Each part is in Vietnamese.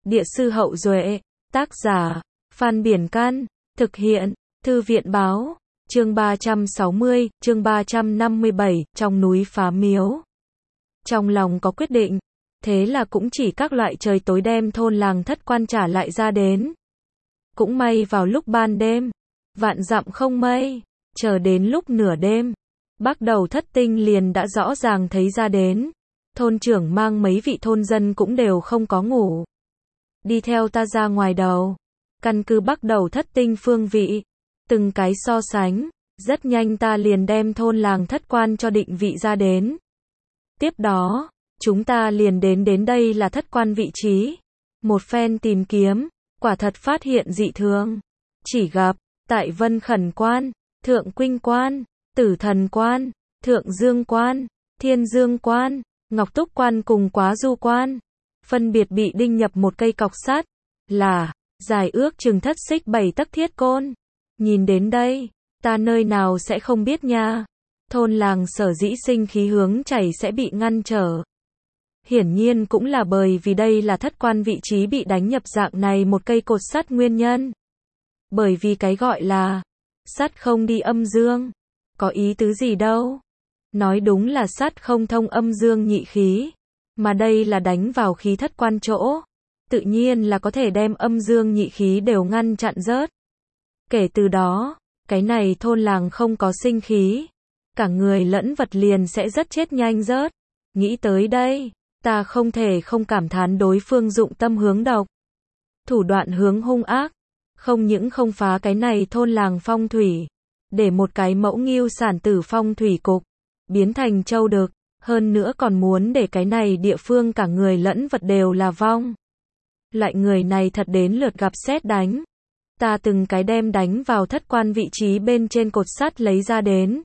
Địa sư Hậu Duệ, tác giả, Phan Biển Can, thực hiện, Thư viện Báo, chương 360, chương 357, trong núi phá miếu. Trong lòng có quyết định, thế là cũng chỉ các loại trời tối đem thôn làng Thất Quan trả lại ra đến. Cũng may vào lúc ban đêm, vạn dặm không mây, chờ đến lúc nửa đêm, bắt đầu thất tinh liền đã rõ ràng thấy ra đến. Thôn trưởng mang mấy vị thôn dân cũng đều không có ngủ. Đi theo ta ra ngoài đầu, căn cứ bắt đầu thất tinh phương vị, từng cái so sánh, rất nhanh ta liền đem thôn làng Thất Quan cho định vị ra đến. Tiếp đó, chúng ta liền đến đây là Thất Quan vị trí. Một phen tìm kiếm, quả thật phát hiện dị thường. Chỉ gặp, tại Vân Khẩn Quan, Thượng Quynh Quan, Tử Thần Quan, Thượng Dương Quan, Thiên Dương Quan, Ngọc Túc Quan cùng Quá Du Quan, phân biệt bị đinh nhập một cây cọc sắt, là, dài ước chừng thất xích 7 tấc thiết côn. Nhìn đến đây, ta nơi nào sẽ không biết nha. Thôn làng sở dĩ sinh khí hướng chảy sẽ bị ngăn trở. Hiển nhiên cũng là bởi vì đây là Thất Quan vị trí bị đánh nhập dạng này một cây cột sắt nguyên nhân. Bởi vì cái gọi là sắt không đi âm dương, có ý tứ gì đâu. Nói đúng là sắt không thông âm dương nhị khí, mà đây là đánh vào khí Thất Quan chỗ, tự nhiên là có thể đem âm dương nhị khí đều ngăn chặn rớt. Kể từ đó, cái này thôn làng không có sinh khí, cả người lẫn vật liền sẽ rất chết nhanh rớt. Nghĩ tới đây, ta không thể không cảm thán đối phương dụng tâm hướng độc, thủ đoạn hướng hung ác, không những không phá cái này thôn làng phong thủy, để một cái mẫu nghêu sản tử phong thủy cục biến thành châu đực, hơn nữa còn muốn để cái này địa phương cả người lẫn vật đều là vong. Loại người này thật đến lượt gặp sét đánh. Ta từng cái đem đánh vào Thất Quan vị trí bên trên cột sắt lấy ra đến.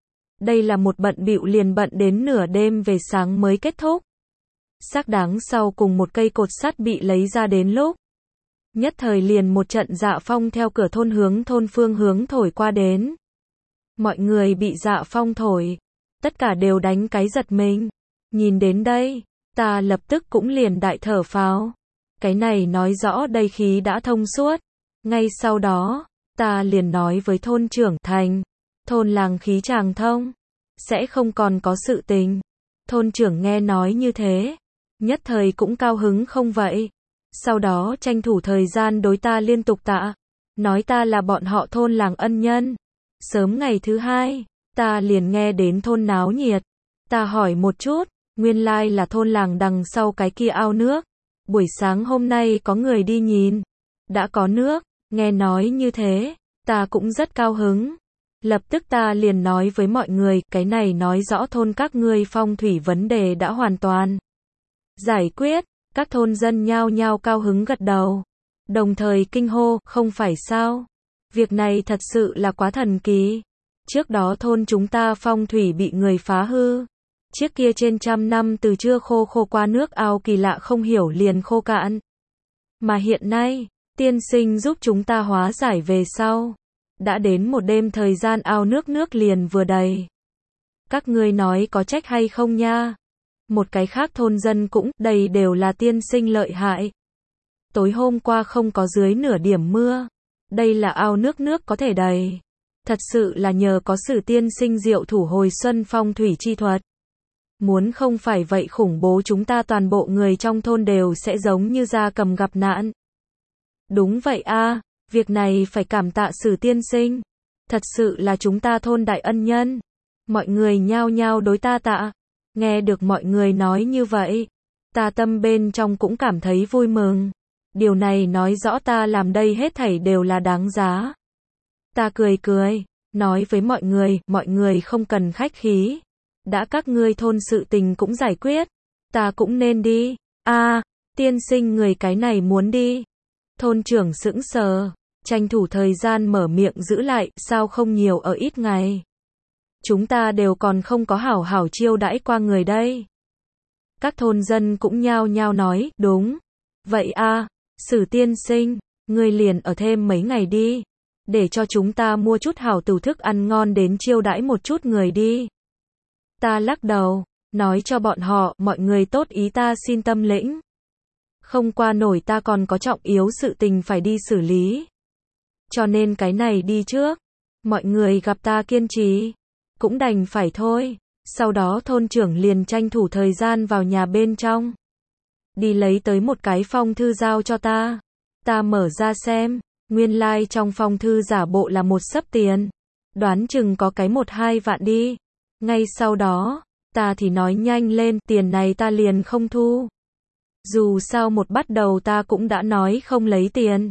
Đây là một bận bịu liền bận đến nửa đêm về sáng mới kết thúc. Xác đáng sau cùng một cây cột sắt bị lấy ra đến lúc, nhất thời liền một trận dạ phong theo cửa thôn hướng thôn phương hướng thổi qua đến. Mọi người bị dạ phong thổi, tất cả đều đánh cái giật mình. Nhìn đến đây, ta lập tức cũng liền đại thở phào. Cái này nói rõ đây khí đã thông suốt. Ngay sau đó, ta liền nói với thôn trưởng thành, thôn làng khí tràng thông, sẽ không còn có sự tình. Thôn trưởng nghe nói như thế, nhất thời cũng cao hứng không vậy. Sau đó tranh thủ thời gian đối ta liên tục tạ, nói ta là bọn họ thôn làng ân nhân. Sớm ngày thứ hai, ta liền nghe đến thôn náo nhiệt. Ta hỏi một chút, nguyên lai là thôn làng đằng sau cái kia ao nước. Buổi sáng hôm nay có người đi nhìn, đã có nước. Nghe nói như thế, ta cũng rất cao hứng. Lập tức ta liền nói với mọi người, cái này nói rõ thôn các ngươi phong thủy vấn đề đã hoàn toàn giải quyết. Các thôn dân nhao nhao cao hứng gật đầu, đồng thời kinh hô, không phải sao? Việc này thật sự là quá thần kỳ. Trước đó thôn chúng ta phong thủy bị người phá hư. Chiếc kia trên trăm năm từ chưa khô qua nước ao kỳ lạ không hiểu liền khô cạn. Mà hiện nay, tiên sinh giúp chúng ta hóa giải về sau. Đã đến một đêm thời gian ao nước liền vừa đầy. Các ngươi nói có trách hay không nha? Một cái khác thôn dân cũng, đây đều là tiên sinh lợi hại. Tối hôm qua không có dưới nửa điểm mưa. Đây là ao nước có thể đầy. Thật sự là nhờ có sự tiên sinh diệu thủ hồi xuân phong thủy chi thuật. Muốn không phải vậy khủng bố chúng ta toàn bộ người trong thôn đều sẽ giống như gia cầm gặp nạn. Đúng vậy a, việc này phải cảm tạ Sử tiên sinh. Thật sự là chúng ta thôn đại ân nhân. Mọi người nhao nhao đối ta tạ. Nghe được mọi người nói như vậy, ta tâm bên trong cũng cảm thấy vui mừng. Điều này nói rõ ta làm đây hết thảy đều là đáng giá. Ta cười, nói với mọi người không cần khách khí. Đã các ngươi thôn sự tình cũng giải quyết, ta cũng nên đi. Tiên sinh người cái này muốn đi. Thôn trưởng sững sờ, tranh thủ thời gian mở miệng giữ lại, sao không nhiều ở ít ngày. Chúng ta đều còn không có hảo hảo chiêu đãi qua người đây. Các thôn dân cũng nhao nhao nói, đúng. Vậy Sử tiên sinh, ngươi liền ở thêm mấy ngày đi. Để cho chúng ta mua chút hảo tửu thức ăn ngon đến chiêu đãi một chút người đi. Ta lắc đầu, nói cho bọn họ, mọi người tốt ý ta xin tâm lĩnh. Không qua nổi, ta còn có trọng yếu sự tình phải đi xử lý. Cho nên cái này đi trước. Mọi người gặp ta kiên trì, cũng đành phải thôi. Sau đó thôn trưởng liền tranh thủ thời gian vào nhà bên trong. Đi lấy tới một cái phong thư giao cho ta. Ta mở ra xem, nguyên lai trong phong thư giả bộ là một xấp tiền. Đoán chừng có cái 1-2 vạn đi. Ngay sau đó, ta thì nói nhanh lên, tiền này ta liền không thu. Dù sao một bắt đầu ta cũng đã nói không lấy tiền.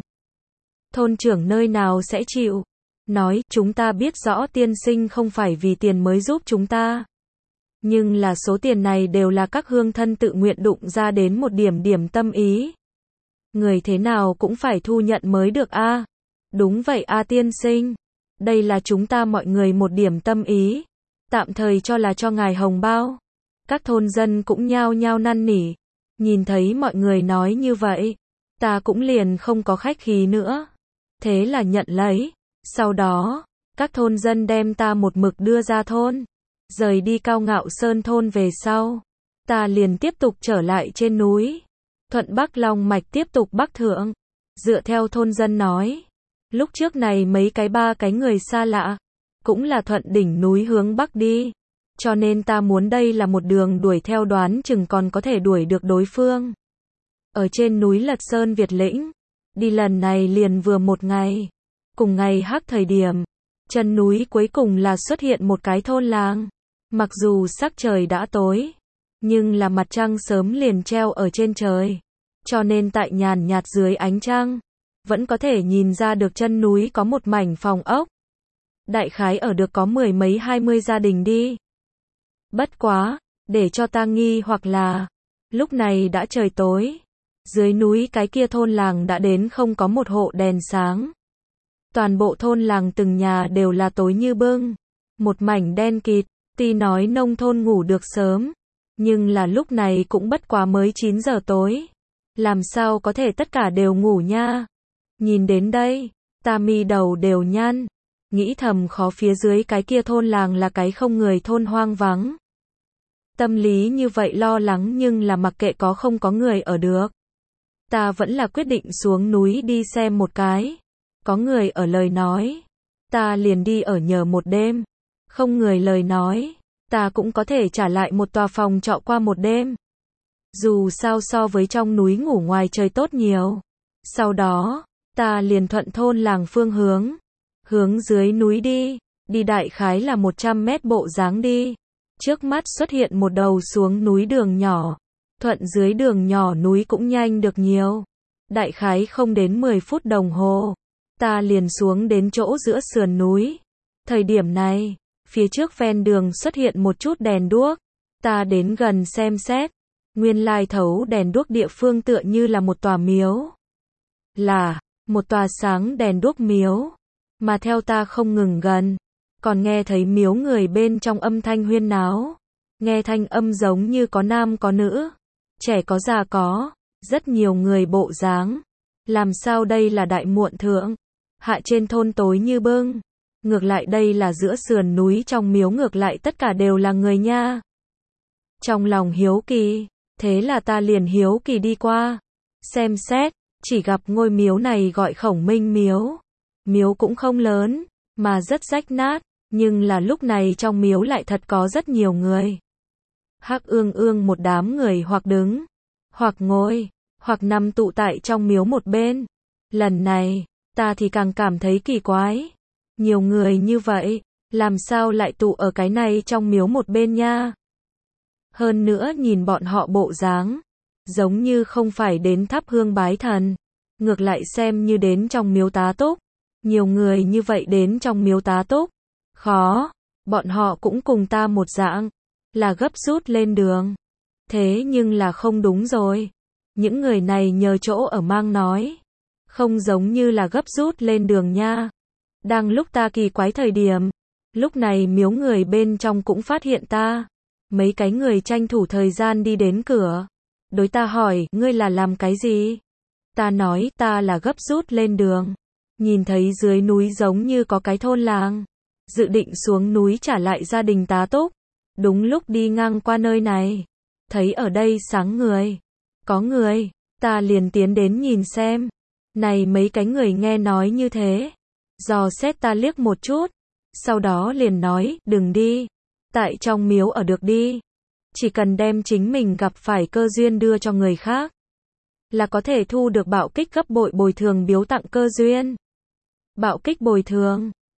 Thôn trưởng nơi nào sẽ chịu. Nói, chúng ta biết rõ tiên sinh không phải vì tiền mới giúp chúng ta. Nhưng là số tiền này đều là các hương thân tự nguyện đụng ra đến một điểm tâm ý. Người thế nào cũng phải thu nhận mới được a. Đúng vậy a tiên sinh. Đây là chúng ta mọi người một điểm tâm ý. Tạm thời cho là cho ngài hồng bao. Các thôn dân cũng nhao nhao năn nỉ. Nhìn thấy mọi người nói như vậy, ta cũng liền không có khách khí nữa. Thế là nhận lấy. Sau đó, các thôn dân đem ta một mực đưa ra thôn. Rời đi Cao Ngạo Sơn thôn về sau, ta liền tiếp tục trở lại trên núi. Thuận Bắc Long Mạch tiếp tục bắc thượng. Dựa theo thôn dân nói, lúc trước này mấy cái 3 cái người xa lạ, cũng là thuận đỉnh núi hướng bắc đi. Cho nên ta muốn đây là một đường đuổi theo, đoán chừng còn có thể đuổi được đối phương. Ở trên núi Lật Sơn Việt Lĩnh, đi lần này liền vừa 1 ngày. Cùng ngày hắc thời điểm, chân núi cuối cùng là xuất hiện một cái thôn làng. Mặc dù sắc trời đã tối, nhưng là mặt trăng sớm liền treo ở trên trời. Cho nên tại nhàn nhạt dưới ánh trăng, vẫn có thể nhìn ra được chân núi có một mảnh phòng ốc. Đại khái ở được có 10 mấy 20 gia đình đi. Bất quá, để cho ta nghi hoặc là, lúc này đã trời tối. Dưới núi cái kia thôn làng đã đến không có một hộ đèn sáng. Toàn bộ thôn làng từng nhà đều là tối như bưng. Một mảnh đen kịt, tuy nói nông thôn ngủ được sớm. Nhưng là lúc này cũng bất quá mới 9 giờ tối. Làm sao có thể tất cả đều ngủ nha. Nhìn đến đây, ta mi đầu đều nhăn. Nghĩ thầm khó phía dưới cái kia thôn làng là cái không người thôn hoang vắng. Tâm lý như vậy lo lắng nhưng là mặc kệ có không có người ở được. Ta vẫn là quyết định xuống núi đi xem một cái. Có người ở lời nói, ta liền đi ở nhờ một đêm. Không người lời nói, ta cũng có thể trả lại một tòa phòng trọ qua một đêm. Dù sao so với trong núi ngủ ngoài trời tốt nhiều. Sau đó, ta liền thuận thôn làng phương hướng. Hướng dưới núi đi. Đi đại khái là 100 mét bộ dáng đi. Trước mắt xuất hiện một đầu xuống núi đường nhỏ. Thuận dưới đường nhỏ núi cũng nhanh được nhiều. Đại khái không đến 10 phút đồng hồ. Ta liền xuống đến chỗ giữa sườn núi. Thời điểm này, phía trước ven đường xuất hiện một chút đèn đuốc. Ta đến gần xem xét. Nguyên lai thấu đèn đuốc địa phương tựa như là một tòa miếu. Là, một tòa sáng đèn đuốc miếu. Mà theo ta không ngừng gần, còn nghe thấy miếu người bên trong âm thanh huyên náo. Nghe thanh âm giống như có nam có nữ. Trẻ có già có, rất nhiều người bộ dáng. Làm sao đây là đại muộn thượng? Hạ trên thôn tối như bưng. Ngược lại đây là giữa sườn núi trong miếu, ngược lại tất cả đều là người nha. Trong lòng hiếu kỳ, thế là ta liền hiếu kỳ đi qua. Xem xét, chỉ gặp ngôi miếu này gọi Khổng Minh miếu. Miếu cũng không lớn, mà rất rách nát. Nhưng là lúc này trong miếu lại thật có rất nhiều người. Hắc ương ương một đám người hoặc đứng, hoặc ngồi, hoặc nằm tụ tại trong miếu một bên. Lần này, ta thì càng cảm thấy kỳ quái. Nhiều người như vậy, làm sao lại tụ ở cái này trong miếu một bên nha? Hơn nữa nhìn bọn họ bộ dáng, giống như không phải đến thắp hương bái thần, ngược lại xem như đến trong miếu tá túc. Nhiều người như vậy đến trong miếu tá túc, khó, bọn họ cũng cùng ta một dạng, là gấp rút lên đường. Thế nhưng là không đúng rồi. Những người này nhờ chỗ ở mang nói, không giống như là gấp rút lên đường nha. Đang lúc ta kỳ quái thời điểm, lúc này miếu người bên trong cũng phát hiện ta. Mấy cái người tranh thủ thời gian đi đến cửa. Đối ta hỏi, ngươi là làm cái gì? Ta nói, ta là gấp rút lên đường. Nhìn thấy dưới núi giống như có cái thôn làng. Dự định xuống núi trả lại gia đình tá túc. Đúng lúc đi ngang qua nơi này. Thấy ở đây sáng người. Có người. Ta liền tiến đến nhìn xem. Này mấy cái người nghe nói như thế. Dò xét ta liếc một chút. Sau đó liền nói, đừng đi. Tại trong miếu ở được đi. Chỉ cần đem chính mình gặp phải cơ duyên đưa cho người khác. Là có thể thu được bạo kích gấp bội bồi thường biếu tặng cơ duyên. Bạo kích bồi thường.